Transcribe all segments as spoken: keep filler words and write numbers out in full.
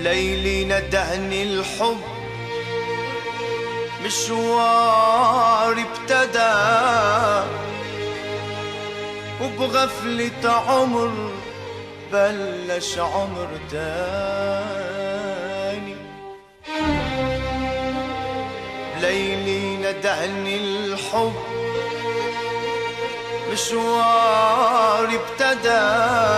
ليلي ندهني الحب مشوار ابتدى وبغفلة عمر بلش عمر تاني. ليلي ندهني الحب مشوار ابتدى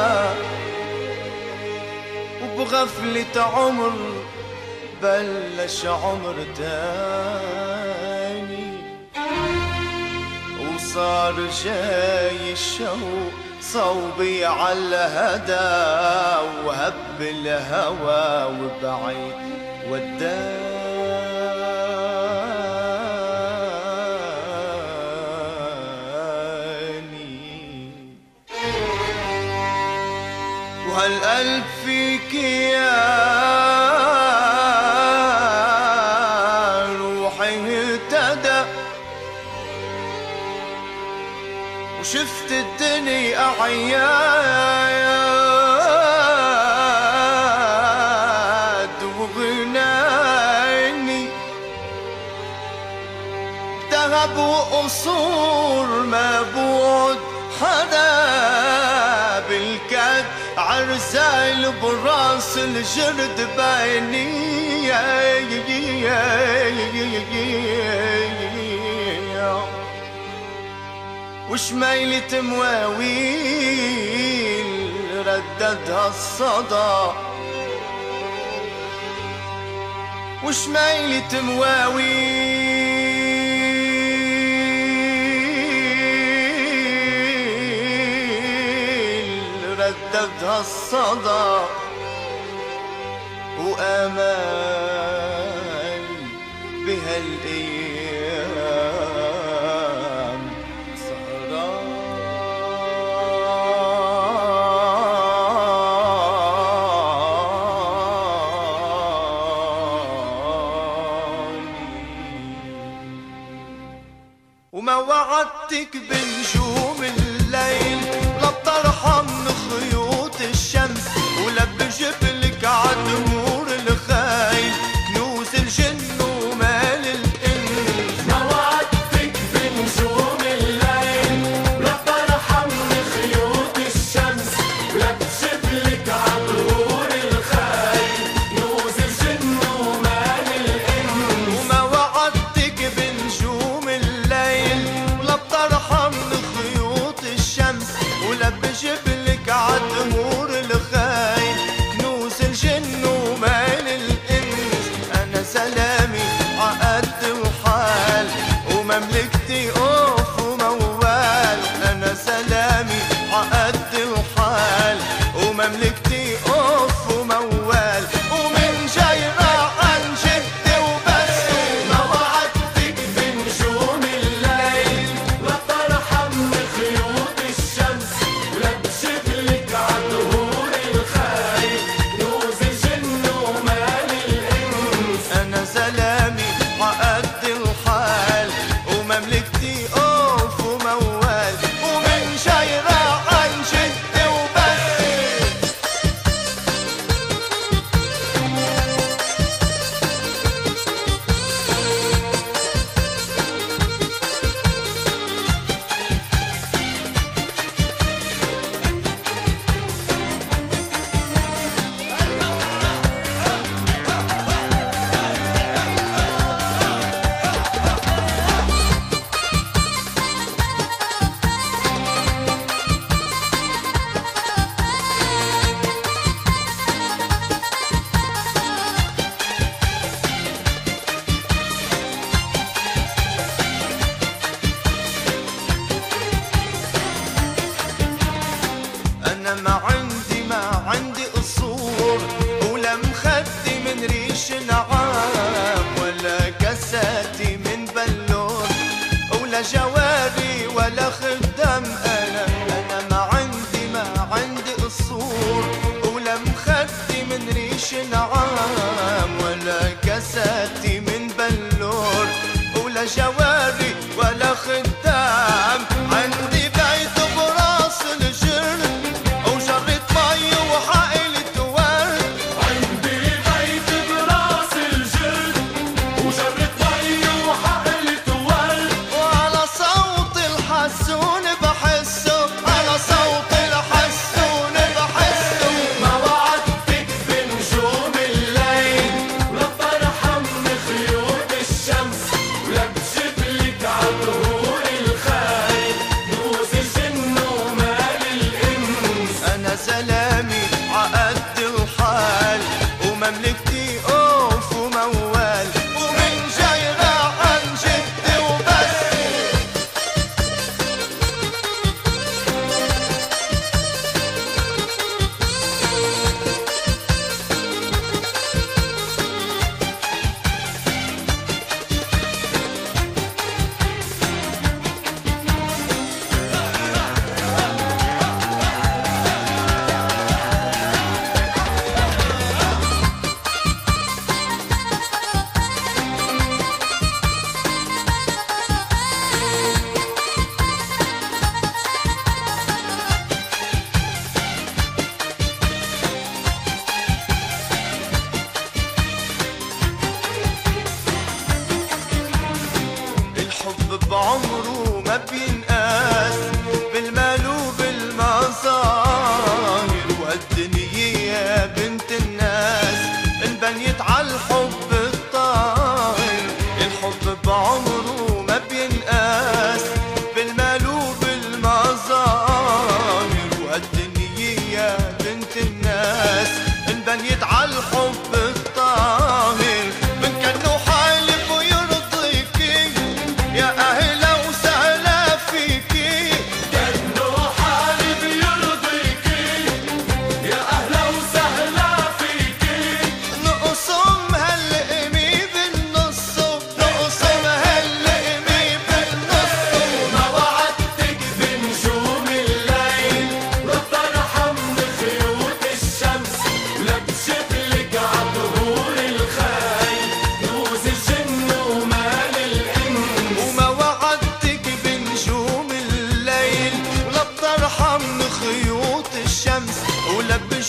وبغفلة عمر بلش عمر تاني. وصار جاي الشوق صوبي عالهدى وهب الهوى وبعيد وداني. وهالقلب فيك يا روحي اهتدى وشفت الدنيا أعياد وغناني ذهب وقصور ما بود حدا بالكاد عرسايل براس الجرد بايني. وشميلة مواويل رددها الصدى وشميلة مواويل رددها الصدى وآمال بهالأيام وما وعدتك بنجوم الليل لا بترحم من خيوط الشمس ولا بجبلك عالدمور الخايل كنوز الجن ومال الإنس. ما وعدتك بنجوم الليل لا بترحم من خيوط الشمس ولا بجبلك عالدمور الخايل كنوز الجن ومال الإنس. وما وعدتك بنجوم الليل ولا بترحم من خيوط الشمس ولا بجبلك عالدمور الخايل كنوز الجن ومال الإنس. أنا سلامي عقد وحال ومملكتي أوف وموال. أنا سلامي عقد وحال ومملكتي أوف وموال ومن جاي راح عن جدي وبس. ما وعدتك بنجوم الليل لا بترحم من خيوط الشمس ولا بجبلك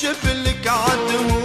بجبلك عدمور